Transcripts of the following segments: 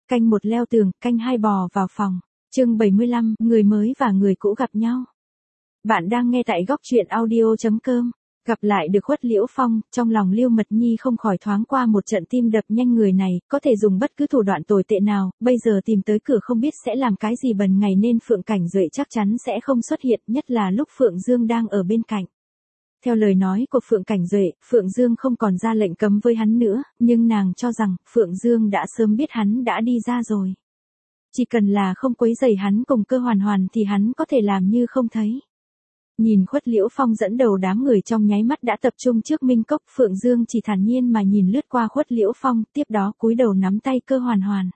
Canh một leo tường, canh hai bò vào phòng. Chương 75, người mới và người cũ gặp nhau. Bạn đang nghe tại góc truyện audio.com. Gặp lại được Khuất Liễu Phong, trong lòng Lưu Mật Nhi không khỏi thoáng qua một trận tim đập nhanh. Người này, có thể dùng bất cứ thủ đoạn tồi tệ nào, bây giờ tìm tới cửa không biết sẽ làm cái gì bần ngày nên Phượng Cảnh Duệ chắc chắn sẽ không xuất hiện, nhất là lúc Phượng Dương đang ở bên cạnh. Theo lời nói của Phượng Cảnh Duệ, Phượng Dương không còn ra lệnh cấm với hắn nữa, nhưng nàng cho rằng Phượng Dương đã sớm biết hắn đã đi ra rồi. Chỉ cần là không quấy rầy hắn cùng Cơ Hoàn Hoàn thì hắn có thể làm như không thấy. Nhìn Khuất Liễu Phong dẫn đầu đám người trong nháy mắt đã tập trung trước Minh Cốc, Phượng Dương chỉ thản nhiên mà nhìn lướt qua Khuất Liễu Phong, tiếp đó cúi đầu nắm tay Cơ Hoàn Hoàn.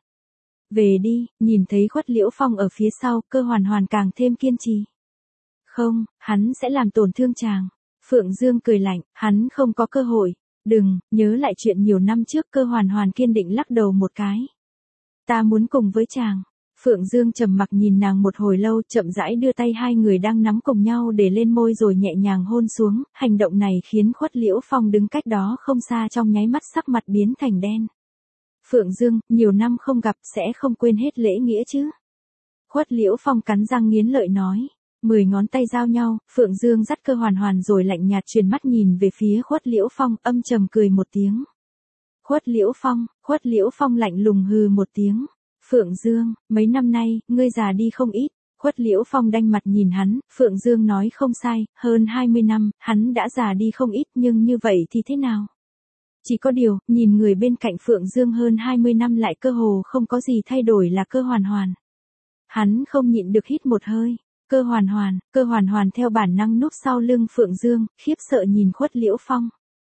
Về đi, nhìn thấy Khuất Liễu Phong ở phía sau, Cơ Hoàn Hoàn càng thêm kiên trì. Không, hắn sẽ làm tổn thương chàng. Phượng Dương cười lạnh, hắn không có cơ hội. Đừng, nhớ lại chuyện nhiều năm trước. Cơ Hoàn Hoàn kiên định lắc đầu một cái. Ta muốn cùng với chàng. Phượng Dương trầm mặc nhìn nàng một hồi lâu, chậm rãi đưa tay hai người đang nắm cùng nhau để lên môi rồi nhẹ nhàng hôn xuống. Hành động này khiến Khuất Liễu Phong đứng cách đó không xa trong nháy mắt sắc mặt biến thành đen. Phượng Dương, nhiều năm không gặp sẽ không quên hết lễ nghĩa chứ? Khuất Liễu Phong cắn răng nghiến lợi nói. 10 ngón tay giao nhau, Phượng Dương dắt Cơ Hoàn Hoàn rồi lạnh nhạt chuyển mắt nhìn về phía Khuất Liễu Phong, âm trầm cười một tiếng. Khuất Liễu Phong lạnh lùng hừ một tiếng. Phượng Dương, mấy năm nay, ngươi già đi không ít. Khuất Liễu Phong đanh mặt nhìn hắn, Phượng Dương nói không sai, hơn 20 năm, hắn đã già đi không ít, nhưng như vậy thì thế nào? Chỉ có điều, nhìn người bên cạnh Phượng Dương hơn 20 năm lại cơ hồ không có gì thay đổi là Cơ Hoàn Hoàn. Hắn không nhịn được hít một hơi. Cơ Hoàn Hoàn theo bản năng núp sau lưng Phượng Dương, khiếp sợ nhìn Khuất Liễu Phong.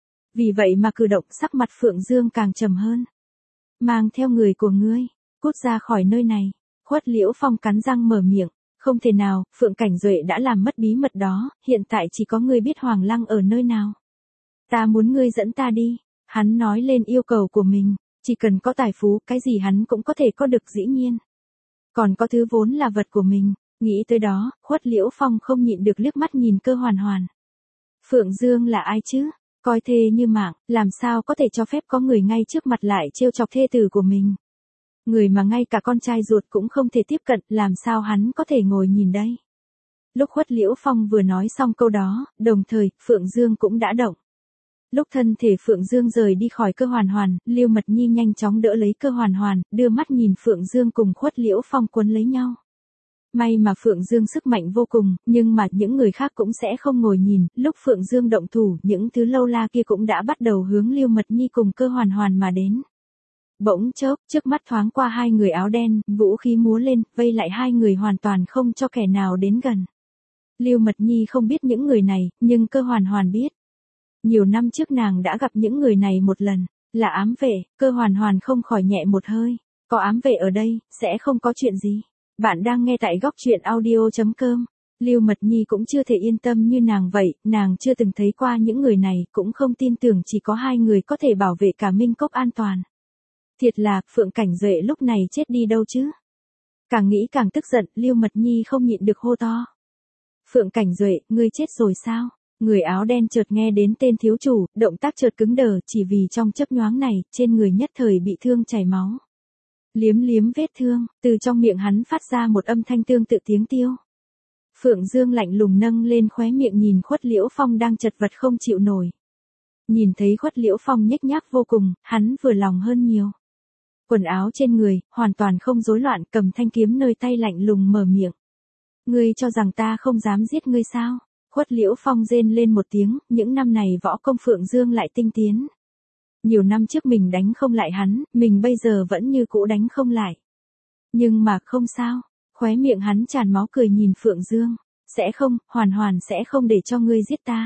Vì vậy mà cử động sắc mặt Phượng Dương càng trầm hơn. Mang theo người của ngươi, cút ra khỏi nơi này. Khuất Liễu Phong cắn răng mở miệng. Không thể nào, Phượng Cảnh Duệ đã làm mất bí mật đó, hiện tại chỉ có ngươi biết Hoàng Lăng ở nơi nào. Ta muốn ngươi dẫn ta đi. Hắn nói lên yêu cầu của mình, chỉ cần có tài phú, cái gì hắn cũng có thể có được dĩ nhiên. Còn có thứ vốn là vật của mình. Nghĩ tới đó, Khuất Liễu Phong không nhịn được liếc mắt nhìn Cơ Hoàn Hoàn. Phượng Dương là ai chứ? Coi thê như mạng, làm sao có thể cho phép có người ngay trước mặt lại trêu chọc thê tử của mình? Người mà ngay cả con trai ruột cũng không thể tiếp cận, làm sao hắn có thể ngồi nhìn đây? Lúc Khuất Liễu Phong vừa nói xong câu đó, đồng thời, Phượng Dương cũng đã động. Lúc thân thể Phượng Dương rời đi khỏi Cơ Hoàn Hoàn, Lưu Mật Nhi nhanh chóng đỡ lấy Cơ Hoàn Hoàn, đưa mắt nhìn Phượng Dương cùng Khuất Liễu Phong quấn lấy nhau. May mà Phượng Dương sức mạnh vô cùng, nhưng mà những người khác cũng sẽ không ngồi nhìn, lúc Phượng Dương động thủ, những thứ lâu la kia cũng đã bắt đầu hướng Lưu Mật Nhi cùng Cơ Hoàn Hoàn mà đến. Bỗng chốc, trước mắt thoáng qua hai người áo đen, vũ khí múa lên, vây lại hai người hoàn toàn không cho kẻ nào đến gần. Lưu Mật Nhi không biết những người này, nhưng Cơ Hoàn Hoàn biết. Nhiều năm trước nàng đã gặp những người này một lần, là ám vệ. Cơ Hoàn Hoàn không khỏi nhẹ một hơi. Có ám vệ ở đây, sẽ không có chuyện gì. Bạn đang nghe tại góc truyện audio.com. Lưu Mật Nhi cũng chưa thể yên tâm như nàng vậy, nàng chưa từng thấy qua những người này, cũng không tin tưởng chỉ có hai người có thể bảo vệ cả Minh Cốc an toàn. Thiệt là, Phượng Cảnh Duệ lúc này chết đi đâu chứ? Càng nghĩ càng tức giận, Lưu Mật Nhi không nhịn được hô to. Phượng Cảnh Duệ, ngươi chết rồi sao? Người áo đen chợt nghe đến tên thiếu chủ, động tác chợt cứng đờ, chỉ vì trong chớp nhoáng này, trên người nhất thời bị thương chảy máu. Liếm liếm vết thương, từ trong miệng hắn phát ra một âm thanh tương tự tiếng tiêu. Phượng Dương lạnh lùng nâng lên khóe miệng nhìn Khuất Liễu Phong đang chật vật không chịu nổi. Nhìn thấy Khuất Liễu Phong nhếch nhác vô cùng, hắn vừa lòng hơn nhiều. Quần áo trên người, hoàn toàn không rối loạn, cầm thanh kiếm nơi tay lạnh lùng mở miệng. Ngươi cho rằng ta không dám giết ngươi sao? Khuất Liễu Phong rên lên một tiếng, những năm này võ công Phượng Dương lại tinh tiến. Nhiều năm trước mình đánh không lại hắn, mình bây giờ vẫn như cũ đánh không lại. Nhưng mà không sao, khóe miệng hắn tràn máu cười nhìn Phượng Dương. Sẽ không, Hoàn Hoàn sẽ không để cho ngươi giết ta.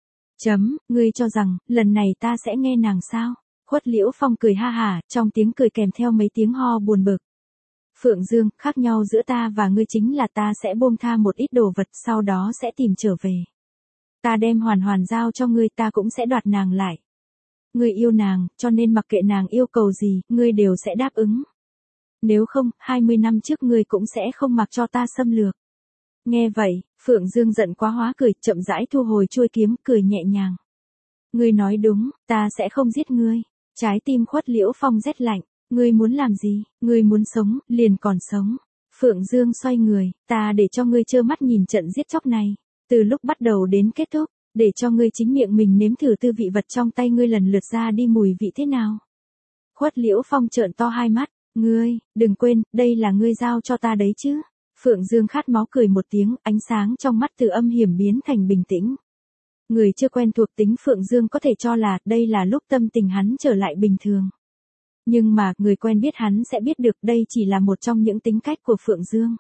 Ngươi cho rằng, lần này ta sẽ nghe nàng sao? Khuất Liễu Phong cười ha hả, trong tiếng cười kèm theo mấy tiếng ho buồn bực. Phượng Dương, khác nhau giữa ta và ngươi chính là ta sẽ buông tha một ít đồ vật, sau đó sẽ tìm trở về. Ta đem Hoàn Hoàn giao cho ngươi, ta cũng sẽ đoạt nàng lại. Ngươi yêu nàng, cho nên mặc kệ nàng yêu cầu gì, ngươi đều sẽ đáp ứng. Nếu không, 20 năm trước ngươi cũng sẽ không mặc cho ta xâm lược. Nghe vậy, Phượng Dương giận quá hóa cười, chậm rãi thu hồi chuôi kiếm, cười nhẹ nhàng. Ngươi nói đúng, ta sẽ không giết ngươi. Trái tim Khuất Liễu Phong rét lạnh. Ngươi muốn làm gì? Ngươi muốn sống, liền còn sống. Phượng Dương xoay người, ta để cho ngươi trơ mắt nhìn trận giết chóc này, từ lúc bắt đầu đến kết thúc, để cho ngươi chính miệng mình nếm thử tư vị vật trong tay ngươi lần lượt ra đi mùi vị thế nào. Khuất Liễu Phong trợn to hai mắt, ngươi, đừng quên, đây là ngươi giao cho ta đấy chứ. Phượng Dương khát máu cười một tiếng, ánh sáng trong mắt từ âm hiểm biến thành bình tĩnh. Người chưa quen thuộc tính Phượng Dương có thể cho là đây là lúc tâm tình hắn trở lại bình thường. Nhưng mà, người quen biết hắn sẽ biết được đây chỉ là một trong những tính cách của Phượng Dương.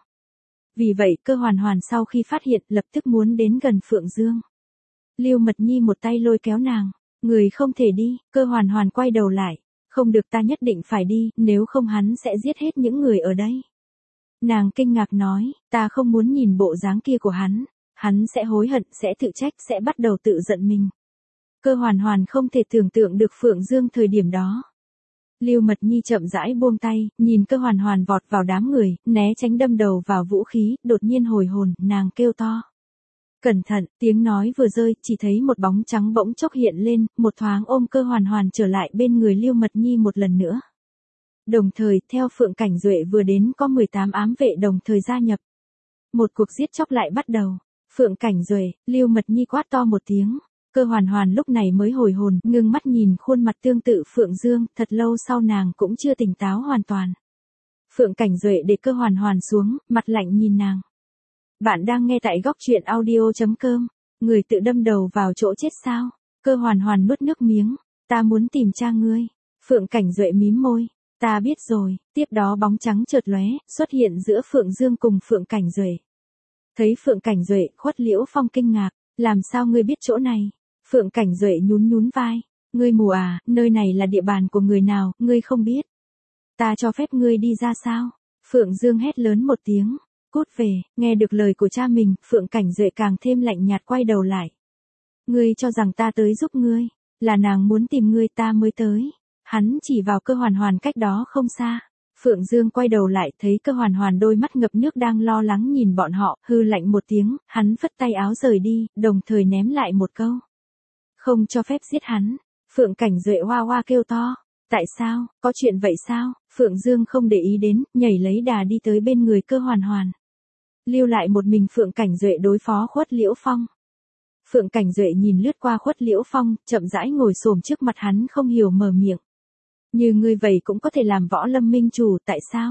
Vì vậy, Cơ Hoàn Hoàn sau khi phát hiện lập tức muốn đến gần Phượng Dương. Lưu Mật Nhi một tay lôi kéo nàng, người không thể đi, Cơ Hoàn Hoàn quay đầu lại, không được, ta nhất định phải đi, nếu không hắn sẽ giết hết những người ở đây. Nàng kinh ngạc nói, ta không muốn nhìn bộ dáng kia của hắn sẽ hối hận, sẽ tự trách, sẽ bắt đầu tự giận mình. Cơ Hoàn Hoàn không thể tưởng tượng được Phượng Dương thời điểm đó. Lưu Mật Nhi chậm rãi buông tay, nhìn Cơ Hoàn Hoàn vọt vào đám người, né tránh đâm đầu vào vũ khí, đột nhiên hồi hồn, nàng kêu to. Cẩn thận, tiếng nói vừa rơi, chỉ thấy một bóng trắng bỗng chốc hiện lên, một thoáng ôm Cơ Hoàn Hoàn trở lại bên người Lưu Mật Nhi một lần nữa. Đồng thời, theo Phượng Cảnh Duệ vừa đến có 18 ám vệ đồng thời gia nhập. Một cuộc giết chóc lại bắt đầu. Phượng Cảnh Duệ, Lưu Mật Nhi quát to một tiếng. Cơ Hoàn Hoàn lúc này mới hồi hồn, ngưng mắt nhìn khuôn mặt tương tự Phượng Dương, thật lâu sau nàng cũng chưa tỉnh táo hoàn toàn. Phượng Cảnh Duệ để Cơ Hoàn Hoàn xuống, mặt lạnh nhìn nàng. Bạn đang nghe tại góc truyện audio.com, người tự đâm đầu vào chỗ chết sao? Cơ Hoàn Hoàn nuốt nước miếng, ta muốn tìm cha ngươi. Phượng Cảnh Duệ mím môi, ta biết rồi, tiếp đó bóng trắng chợt lóe, xuất hiện giữa Phượng Dương cùng Phượng Cảnh Duệ. Thấy Phượng Cảnh Duệ, Khuất Liễu Phong kinh ngạc, làm sao ngươi biết chỗ này? Phượng Cảnh Duệ nhún vai, ngươi mù à, nơi này là địa bàn của người nào, ngươi không biết. Ta cho phép ngươi đi ra sao? Phượng Dương hét lớn một tiếng, cút về, nghe được lời của cha mình, Phượng Cảnh Duệ càng thêm lạnh nhạt quay đầu lại. Ngươi cho rằng ta tới giúp ngươi, là nàng muốn tìm ngươi ta mới tới. Hắn chỉ vào Cơ Hoàn Hoàn cách đó không xa. Phượng Dương quay đầu lại thấy Cơ Hoàn Hoàn đôi mắt ngập nước đang lo lắng nhìn bọn họ, hư lạnh một tiếng, hắn phất tay áo rời đi, đồng thời ném lại một câu. Không cho phép giết hắn. Phượng Cảnh Duệ hoa hoa kêu to. Tại sao, có chuyện vậy sao? Phượng Dương không để ý đến, nhảy lấy đà đi tới bên người Cơ Hoàn Hoàn. Lưu lại một mình Phượng Cảnh Duệ đối phó Khuất Liễu Phong. Phượng Cảnh Duệ nhìn lướt qua Khuất Liễu Phong, chậm rãi ngồi xổm trước mặt hắn không hiểu mở miệng. Như ngươi vậy cũng có thể làm võ lâm minh chủ, tại sao?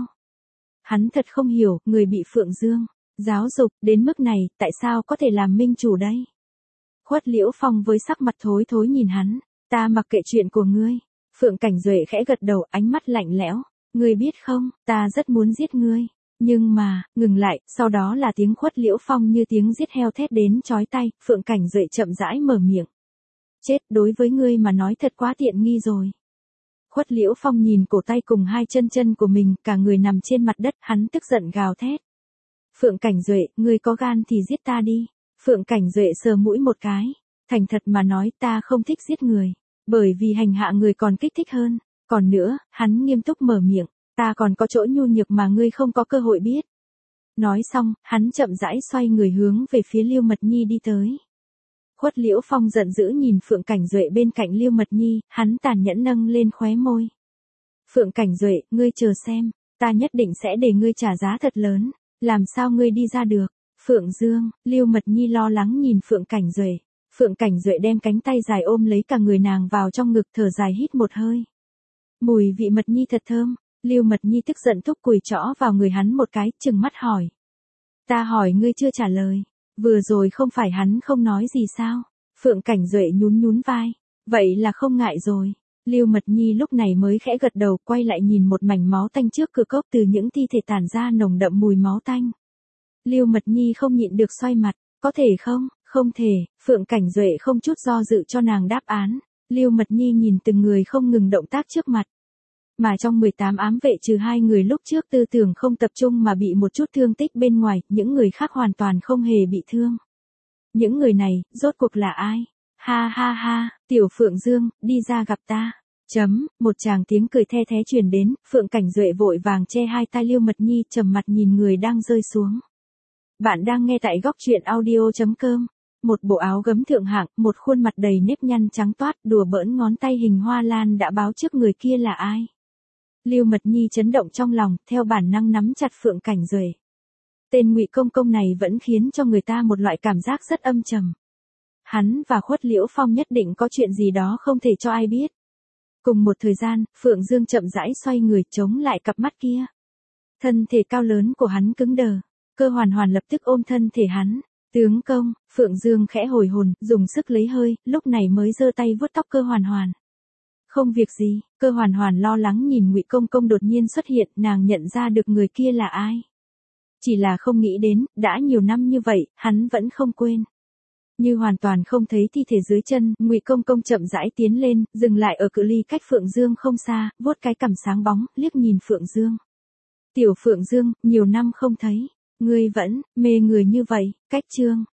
Hắn thật không hiểu, người bị Phượng Dương giáo dục đến mức này, tại sao có thể làm minh chủ đây? Khuất Liễu Phong với sắc mặt thối thối nhìn hắn, ta mặc kệ chuyện của ngươi. Phượng Cảnh Duệ khẽ gật đầu, ánh mắt lạnh lẽo, ngươi biết không, ta rất muốn giết ngươi. Nhưng mà, ngừng lại, sau đó là tiếng Khuất Liễu Phong như tiếng giết heo thét đến chói tai, Phượng Cảnh Duệ chậm rãi mở miệng. Chết, đối với ngươi mà nói thật quá tiện nghi rồi. Khuất Liễu Phong nhìn cổ tay cùng hai chân của mình, cả người nằm trên mặt đất, hắn tức giận gào thét. Phượng Cảnh Duệ, ngươi có gan thì giết ta đi. Phượng Cảnh Duệ sờ mũi một cái. Thành thật mà nói, ta không thích giết người. Bởi vì hành hạ người còn kích thích hơn. Còn nữa, hắn nghiêm túc mở miệng. Ta còn có chỗ nhu nhược mà ngươi không có cơ hội biết. Nói xong, hắn chậm rãi xoay người hướng về phía Lưu Mật Nhi đi tới. Khuất Liễu Phong giận dữ nhìn Phượng Cảnh Duệ bên cạnh Lưu Mật Nhi, hắn tàn nhẫn nâng lên khóe môi. Phượng Cảnh Duệ, ngươi chờ xem, ta nhất định sẽ để ngươi trả giá thật lớn, làm sao ngươi đi ra được? Phượng Dương, Lưu Mật Nhi lo lắng nhìn Phượng Cảnh Duệ. Phượng Cảnh Duệ đem cánh tay dài ôm lấy cả người nàng vào trong ngực, thở dài hít một hơi. Mùi vị mật nhi thật thơm. Lưu Mật Nhi tức giận thúc cùi trõ vào người hắn một cái, trừng mắt hỏi. Ta hỏi ngươi chưa trả lời. Vừa rồi không phải hắn không nói gì sao? Phượng Cảnh Duệ nhún vai. Vậy là không ngại rồi. Lưu Mật Nhi lúc này mới khẽ gật đầu, quay lại nhìn một mảnh máu tanh trước cửa cốc, từ những thi thể tản ra nồng đậm mùi máu tanh. Lưu Mật Nhi không nhịn được xoay mặt. Có thể không? Không thể. Phượng Cảnh Duệ không chút do dự cho nàng đáp án. Lưu Mật Nhi nhìn từng người không ngừng động tác trước mặt. Mà trong 18 ám vệ trừ 2 người lúc trước tư tưởng không tập trung mà bị một chút thương tích bên ngoài, những người khác hoàn toàn không hề bị thương. Những người này, rốt cuộc là ai? Ha ha ha, Tiểu Phượng Dương, đi ra gặp ta. Một tràng tiếng cười the thé truyền đến, Phượng Cảnh Duệ vội vàng che hai tai Lưu Mật Nhi, trầm mặt nhìn người đang rơi xuống. Bạn đang nghe tại góc truyện audio.com. Một bộ áo gấm thượng hạng, một khuôn mặt đầy nếp nhăn trắng toát, đùa bỡn ngón tay hình hoa lan đã báo trước người kia là ai. Lưu Mật Nhi chấn động trong lòng, theo bản năng nắm chặt Phượng Cảnh Duệ. Tên Ngụy Công Công này vẫn khiến cho người ta một loại cảm giác rất âm trầm. Hắn và Khuất Liễu Phong nhất định có chuyện gì đó không thể cho ai biết. Cùng một thời gian, Phượng Dương chậm rãi xoay người chống lại cặp mắt kia. Thân thể cao lớn của hắn cứng đờ. Cơ Hoàn Hoàn lập tức ôm thân thể hắn. Tướng công, Phượng Dương khẽ hồi hồn, dùng sức lấy hơi, lúc này mới giơ tay vuốt tóc Cơ Hoàn Hoàn. Không việc gì, Cơ Hoàn Hoàn lo lắng nhìn Ngụy Công Công đột nhiên xuất hiện, nàng nhận ra được người kia là ai. Chỉ là không nghĩ đến, đã nhiều năm như vậy, hắn vẫn không quên. Như hoàn toàn không thấy thi thể dưới chân, Ngụy Công Công chậm rãi tiến lên, dừng lại ở cự ly cách Phượng Dương không xa, vuốt cái cằm sáng bóng, liếc nhìn Phượng Dương. Tiểu Phượng Dương, nhiều năm không thấy, ngươi vẫn mê người như vậy, cách Trương.